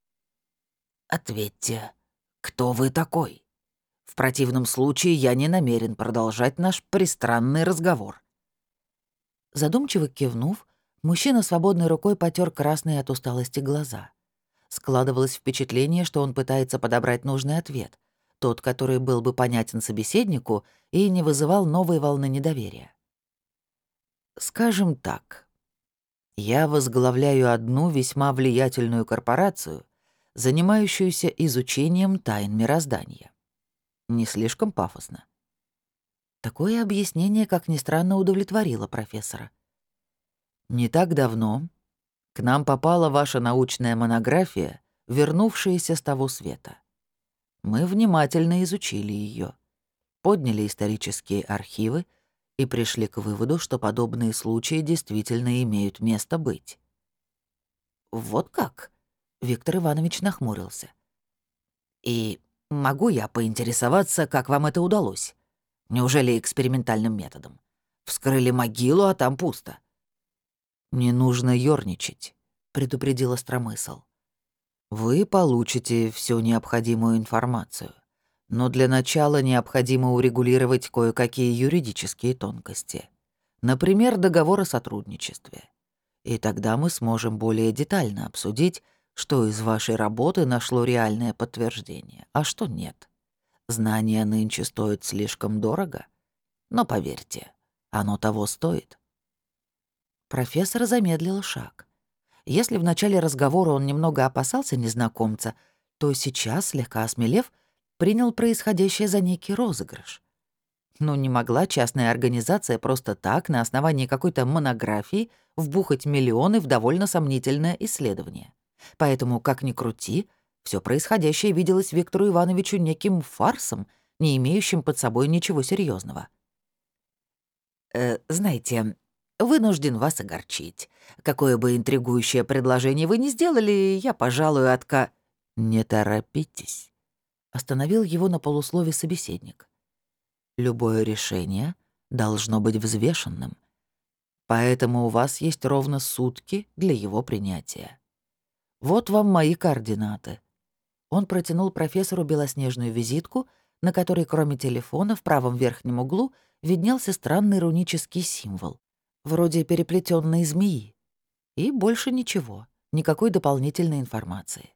«Ответьте, кто вы такой? В противном случае я не намерен продолжать наш пристранный разговор». Задумчиво кивнув, мужчина свободной рукой потер красные от усталости глаза. Складывалось впечатление, что он пытается подобрать нужный ответ, тот, который был бы понятен собеседнику и не вызывал новой волны недоверия. «Скажем так, я возглавляю одну весьма влиятельную корпорацию, занимающуюся изучением тайн мироздания. Не слишком пафосно?» Такое объяснение, как ни странно, удовлетворило профессора. Не так давно к нам попала ваша научная монография, вернувшаяся с того света. Мы внимательно изучили ее, подняли исторические архивы и пришли к выводу, что подобные случаи действительно имеют место быть. Вот как? Виктор Иванович нахмурился. И могу я поинтересоваться, как вам это удалось? Неужели экспериментальным методом? Вскрыли могилу, а там пусто. Не нужно ёрничать, предупредил Остромысл. Вы получите всю необходимую информацию. Но для начала необходимо урегулировать кое-какие юридические тонкости. Например, договор о сотрудничестве. И тогда мы сможем более детально обсудить, что из вашей работы нашло реальное подтверждение, а что нет. Знания нынче стоят слишком дорого, но поверьте, оно того стоит. Профессор замедлил шаг. Если в начале разговора он немного опасался незнакомца, то сейчас, слегка осмелев, принял происходящее за некий розыгрыш. Но не могла частная организация просто так, на основании какой-то монографии, вбухать миллионы в довольно сомнительное исследование. Поэтому, как ни крути, все происходящее виделось Виктору Ивановичу неким фарсом, не имеющим под собой ничего серьезного. «Э, знаете, вынужден вас огорчить. Какое бы интригующее предложение вы ни сделали, я, пожалуй, отка...» «Не торопитесь», — остановил его на полуслове собеседник. «Любое решение должно быть взвешенным, поэтому у вас есть ровно сутки для его принятия. Вот вам мои координаты». Он протянул профессору белоснежную визитку, на которой, кроме телефона, в правом верхнем углу виднелся странный рунический символ, вроде переплетенной змеи. И больше ничего, никакой дополнительной информации.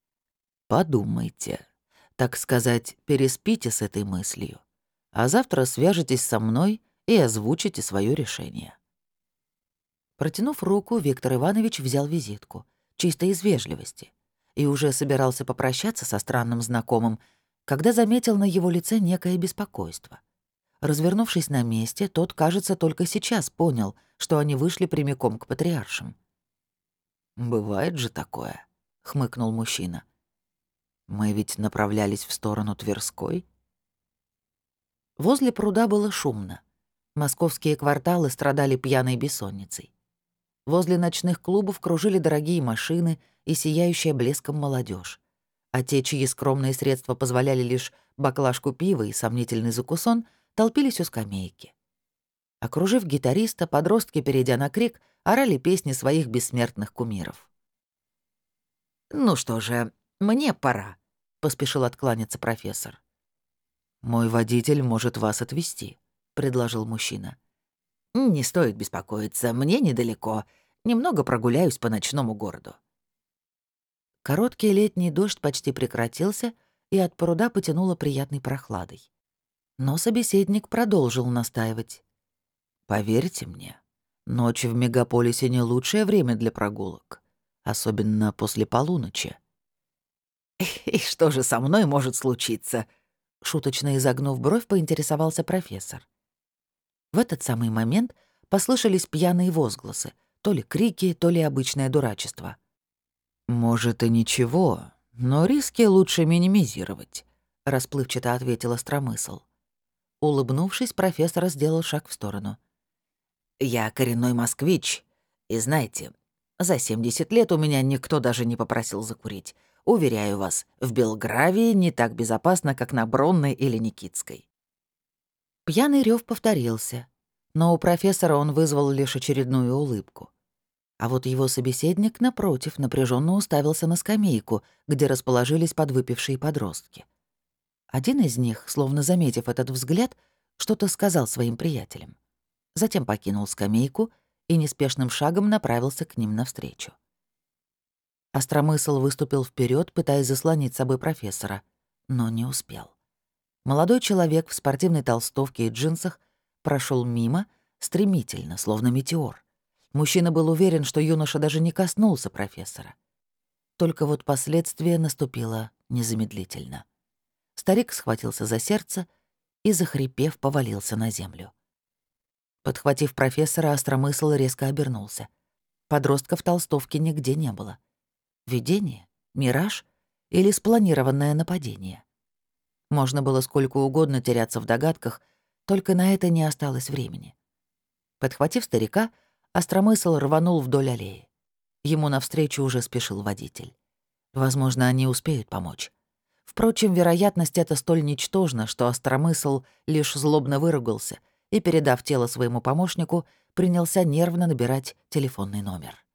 Подумайте, так сказать, переспите с этой мыслью, а завтра свяжетесь со мной и озвучите свое решение. Протянув руку, Виктор Иванович взял визитку, чисто из вежливости, и уже собирался попрощаться со странным знакомым, когда заметил на его лице некое беспокойство. Развернувшись на месте, тот, кажется, только сейчас понял, что они вышли прямиком к патриаршим. «Бывает же такое», — хмыкнул мужчина. «Мы ведь направлялись в сторону Тверской». Возле пруда было шумно. Московские кварталы страдали пьяной бессонницей. Возле ночных клубов кружили дорогие машины и сияющая блеском молодежь. А те, чьи скромные средства позволяли лишь баклажку пива и сомнительный закусон, толпились у скамейки. Окружив гитариста, подростки, перейдя на крик, орали песни своих бессмертных кумиров. «Ну что же, мне пора», — поспешил откланяться профессор. «Мой водитель может вас отвезти», — предложил мужчина. «Не стоит беспокоиться, мне недалеко. Немного прогуляюсь по ночному городу». Короткий летний дождь почти прекратился, и от пруда потянуло приятной прохладой. Но собеседник продолжил настаивать. «Поверьте мне, ночь в мегаполисе не лучшее время для прогулок, особенно после полуночи». «И что же со мной может случиться?» — шуточно изогнув бровь, поинтересовался профессор. В этот самый момент послышались пьяные возгласы, то ли крики, то ли обычное дурачество. «Может, и ничего, но риски лучше минимизировать», — расплывчато ответил Остромысл. Улыбнувшись, профессор сделал шаг в сторону. «Я коренной москвич, и знаете, за семьдесят лет у меня никто даже не попросил закурить. Уверяю вас, в Белгравии не так безопасно, как на Бронной или Никитской». Пьяный рев повторился, но у профессора он вызвал лишь очередную улыбку. А вот его собеседник, напротив, напряженно уставился на скамейку, где расположились подвыпившие подростки. Один из них, словно заметив этот взгляд, что-то сказал своим приятелям. Затем покинул скамейку и неспешным шагом направился к ним навстречу. Остромысл выступил вперед, пытаясь заслонить собой профессора, но не успел. Молодой человек в спортивной толстовке и джинсах прошел мимо, стремительно, словно метеор. Мужчина был уверен, что юноша даже не коснулся профессора. Только вот последствие наступило незамедлительно. Старик схватился за сердце и, захрипев, повалился на землю. Подхватив профессора, Остромысл резко обернулся. Подростка в толстовке нигде не было. Видение? Мираж? Или спланированное нападение? Можно было сколько угодно теряться в догадках, только на это не осталось времени. Подхватив старика, Остромысл рванул вдоль аллеи. Ему навстречу уже спешил водитель. Возможно, они успеют помочь. Впрочем, вероятность эта столь ничтожна, что Остромысл лишь злобно выругался и, передав тело своему помощнику, принялся нервно набирать телефонный номер.